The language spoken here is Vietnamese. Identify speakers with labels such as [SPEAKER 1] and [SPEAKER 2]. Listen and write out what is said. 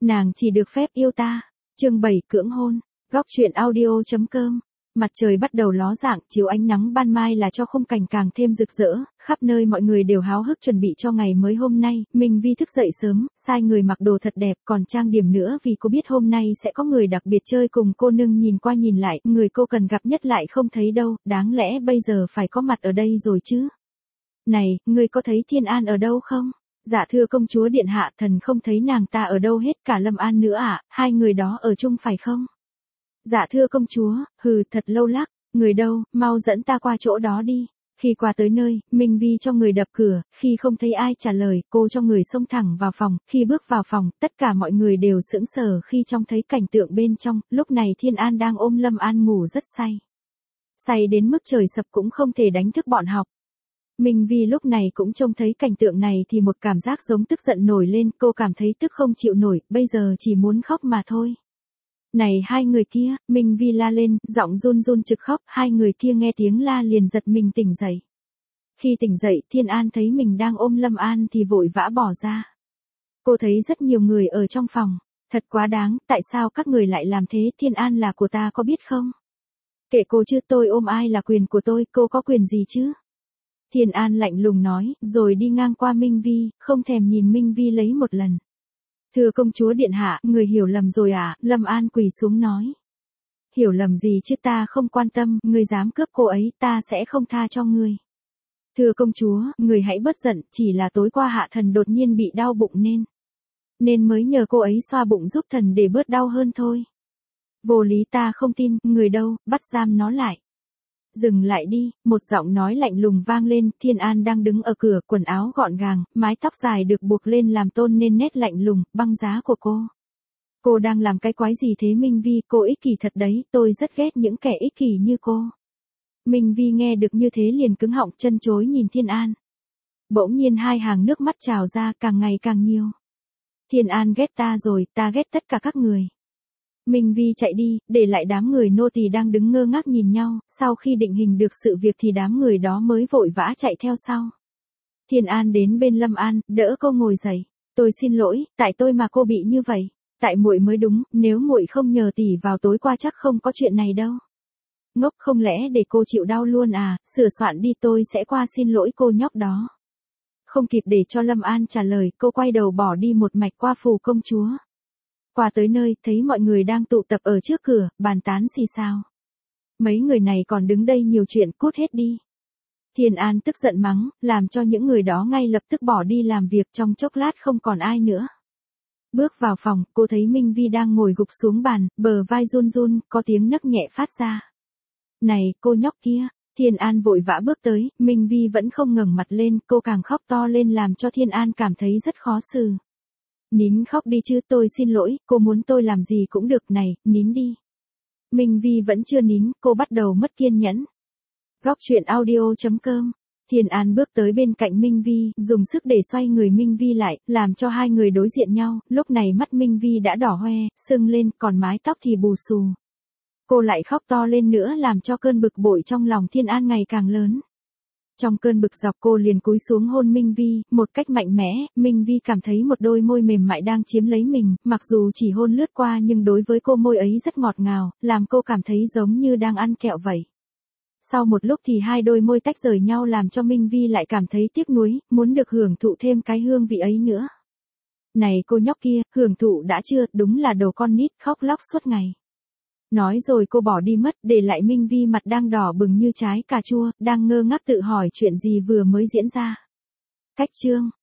[SPEAKER 1] Nàng chỉ được phép yêu ta. Chương 7 cưỡng hôn. Góc truyện audio.com. Mặt trời bắt đầu ló dạng, chiếu ánh nắng ban mai là cho khung cảnh càng thêm rực rỡ, khắp nơi mọi người đều háo hức chuẩn bị cho ngày mới hôm nay. Minh Vi thức dậy sớm, sai người mặc đồ thật đẹp, còn trang điểm nữa vì cô biết hôm nay sẽ có người đặc biệt chơi cùng cô, nương nhìn qua nhìn lại, người cô cần gặp nhất lại không thấy đâu, đáng lẽ bây giờ phải có mặt ở đây rồi chứ. Này, ngươi có thấy Thiên An ở đâu không? Dạ thưa công chúa điện hạ, thần không thấy nàng ta ở đâu hết, cả Lâm An nữa ạ, hai người đó ở chung phải không? Dạ thưa công chúa, thật lâu lắc, người đâu, mau dẫn ta qua chỗ đó đi. Khi qua tới nơi, Minh Vi cho người đập cửa, khi không thấy ai trả lời, cô cho người xông thẳng vào phòng, khi bước vào phòng, tất cả mọi người đều sững sờ khi trông thấy cảnh tượng bên trong, lúc này Thiên An đang ôm Lâm An ngủ rất say. Say đến mức trời sập cũng không thể đánh thức bọn học. Minh Vi lúc này cũng trông thấy cảnh tượng này thì một cảm giác giống tức giận nổi lên, cô cảm thấy tức không chịu nổi, bây giờ chỉ muốn khóc mà thôi. Này hai người kia, Minh Vi la lên, giọng run run trực khóc, hai người kia nghe tiếng la liền giật mình tỉnh dậy. Khi tỉnh dậy, Thiên An thấy mình đang ôm Lâm An thì vội vã bỏ ra. Cô thấy rất nhiều người ở trong phòng, thật quá đáng, tại sao các người lại làm thế, Thiên An là của ta có biết không? Kệ cô chứ, tôi ôm ai là quyền của tôi, cô có quyền gì chứ? Thiên An lạnh lùng nói, rồi đi ngang qua Minh Vi, không thèm nhìn Minh Vi lấy một lần. Thưa công chúa điện hạ, người hiểu lầm rồi à, Lâm An quỳ xuống nói. Hiểu lầm gì chứ, ta không quan tâm, người dám cướp cô ấy, ta sẽ không tha cho người. Thưa công chúa, người hãy bớt giận, chỉ là tối qua hạ thần đột nhiên bị đau bụng nên mới nhờ cô ấy xoa bụng giúp thần để bớt đau hơn thôi. Vô lý, ta không tin, người đâu, bắt giam nó lại. Dừng lại đi, một giọng nói lạnh lùng vang lên, Thiên An đang đứng ở cửa, quần áo gọn gàng, mái tóc dài được buộc lên làm tôn nên nét lạnh lùng, băng giá của cô. Cô đang làm cái quái gì thế Minh Vi, cô ích kỷ thật đấy, tôi rất ghét những kẻ ích kỷ như cô. Minh Vi nghe được như thế liền cứng họng chân chối nhìn Thiên An. Bỗng nhiên hai hàng nước mắt trào ra càng ngày càng nhiều. Thiên An ghét ta rồi, ta ghét tất cả các người. Minh Vi chạy đi, để lại đám người nô tỳ đang đứng ngơ ngác nhìn nhau, sau khi định hình được sự việc thì đám người đó mới vội vã chạy theo sau. Thiên An đến bên Lâm An, đỡ cô ngồi dậy. Tôi xin lỗi, tại tôi mà cô bị như vậy. Tại muội mới đúng, nếu muội không nhờ tỷ vào tối qua chắc không có chuyện này đâu. Ngốc, không lẽ để cô chịu đau luôn à, sửa soạn đi, tôi sẽ qua xin lỗi cô nhóc đó. Không kịp để cho Lâm An trả lời, cô quay đầu bỏ đi một mạch qua phủ công chúa. Qua tới nơi, thấy mọi người đang tụ tập ở trước cửa, bàn tán xì xào. Mấy người này còn đứng đây nhiều chuyện, cút hết đi. Thiên An tức giận mắng, làm cho những người đó ngay lập tức bỏ đi làm việc, trong chốc lát không còn ai nữa. Bước vào phòng, cô thấy Minh Vi đang ngồi gục xuống bàn, bờ vai run run, có tiếng nấc nhẹ phát ra. Này, cô nhóc kia. Thiên An vội vã bước tới, Minh Vi vẫn không ngẩng mặt lên, cô càng khóc to lên làm cho Thiên An cảm thấy rất khó xử. Nín khóc đi chứ, tôi xin lỗi, cô muốn tôi làm gì cũng được, này, nín đi. Minh Vi vẫn chưa nín, cô bắt đầu mất kiên nhẫn. Góc truyện audio.com. Thiên An bước tới bên cạnh Minh Vi, dùng sức để xoay người Minh Vi lại, làm cho hai người đối diện nhau, lúc này mắt Minh Vi đã đỏ hoe, sưng lên, còn mái tóc thì bù xù. Cô lại khóc to lên nữa làm cho cơn bực bội trong lòng Thiên An ngày càng lớn. Trong cơn bực dọc cô liền cúi xuống hôn Minh Vi, một cách mạnh mẽ, Minh Vi cảm thấy một đôi môi mềm mại đang chiếm lấy mình, mặc dù chỉ hôn lướt qua nhưng đối với cô môi ấy rất ngọt ngào, làm cô cảm thấy giống như đang ăn kẹo vậy. Sau một lúc thì hai đôi môi tách rời nhau làm cho Minh Vi lại cảm thấy tiếc nuối, muốn được hưởng thụ thêm cái hương vị ấy nữa. Này cô nhóc kia, hưởng thụ đã chưa, đúng là đồ con nít, khóc lóc suốt ngày. Nói rồi cô bỏ đi mất, để lại Minh Vi mặt đang đỏ bừng như trái cà chua, đang ngơ ngác tự hỏi chuyện gì vừa mới diễn ra. Cách chương